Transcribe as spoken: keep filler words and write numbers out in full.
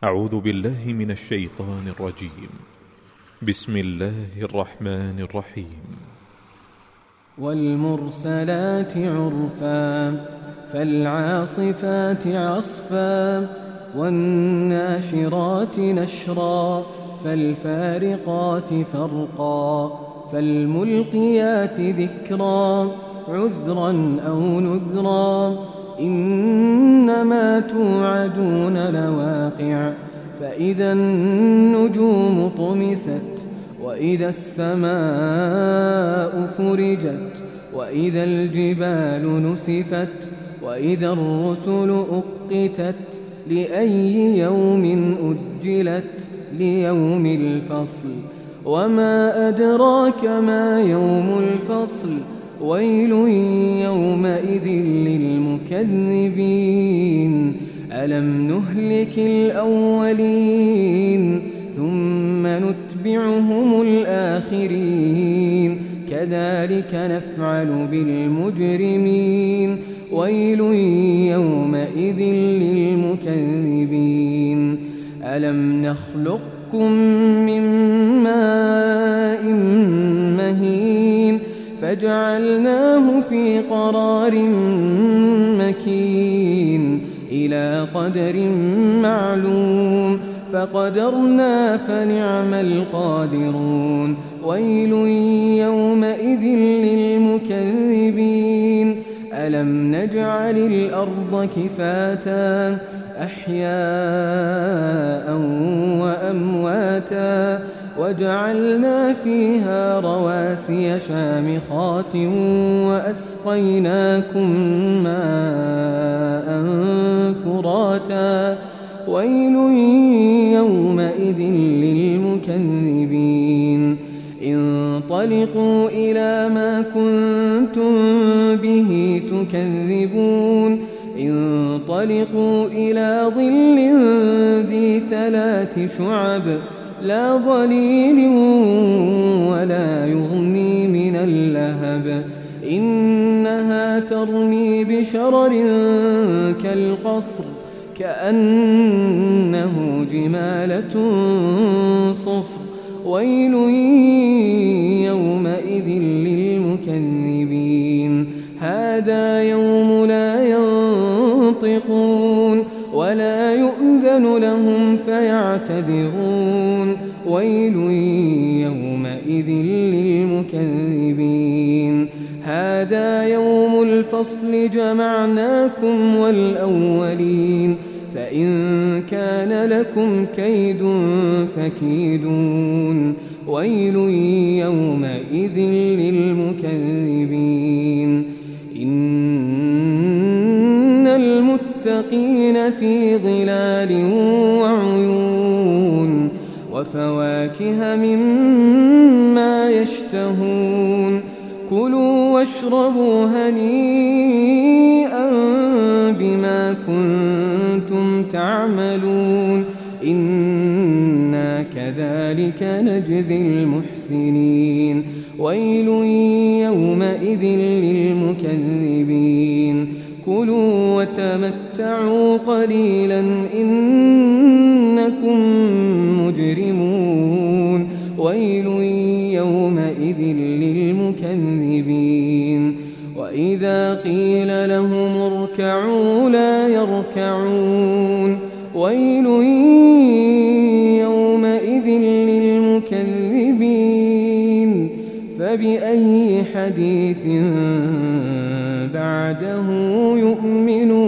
أعوذ بالله من الشيطان الرجيم. بسم الله الرحمن الرحيم. والمرسلات عرفا فالعاصفات عصفا والناشرات نشرا فالفارقات فرقا فالملقيات ذكرا عذرا أو نذرا إنما توعدون لواقع فإذا النجوم طمست وإذا السماء فرجت وإذا الجبال نسفت وإذا الرسل أقتت لأي يوم أجلت ليوم الفصل وما أدراك ما يوم الفصل ويل يومئذ للمكذبين ألم نهلك الأولين ثم نتبعهم الآخرين كذلك نفعل بالمجرمين ويل يومئذ للمكذبين ألم نخلقكم من ماء مهين فجعلناه في قرار مكين إلى قدر معلوم فقدرنا فنعم القادرون ويل يومئذ للمكذبين ألم نجعل الأرض كفاتا أحياء وأمواتا وجعلنا فيها رواسي شامخات وأسقيناكم ماء فراتا ويل يومئذ للمكذبين انطلقوا إلى ما كنتم به تكذبون انطلقوا إلى ظل ذي ثلاث شعب لا ظليل ولا يغني من اللهب إنها ترمي بشرر كالقصر كأنه جمالة صفر ويل يومئذ للمكذبين هذا يوم لا ينطقون ولا يؤذن لهم فيعتذرون ويل يومئذ للمكذبين هذا يوم الفصل جمعناكم والأولين فإن كان لكم كيد فكيدون ويل يومئذ للمكذبين إن المتقين في ظلال وعيون وفواكه مما يشتهون كلوا واشربوا هنيئا بما كنتم تعملون إنا كذلك نجزي المحسنين ويل يومئذ للمكذبين كلوا وتمتعوا قليلا إنكم مجرمون ويل يومئذ للمكذبين وإذا قيل لهم اركعوا لا يركعون ويل يومئذ للمكذبين فبأي حديث بعده يؤمنون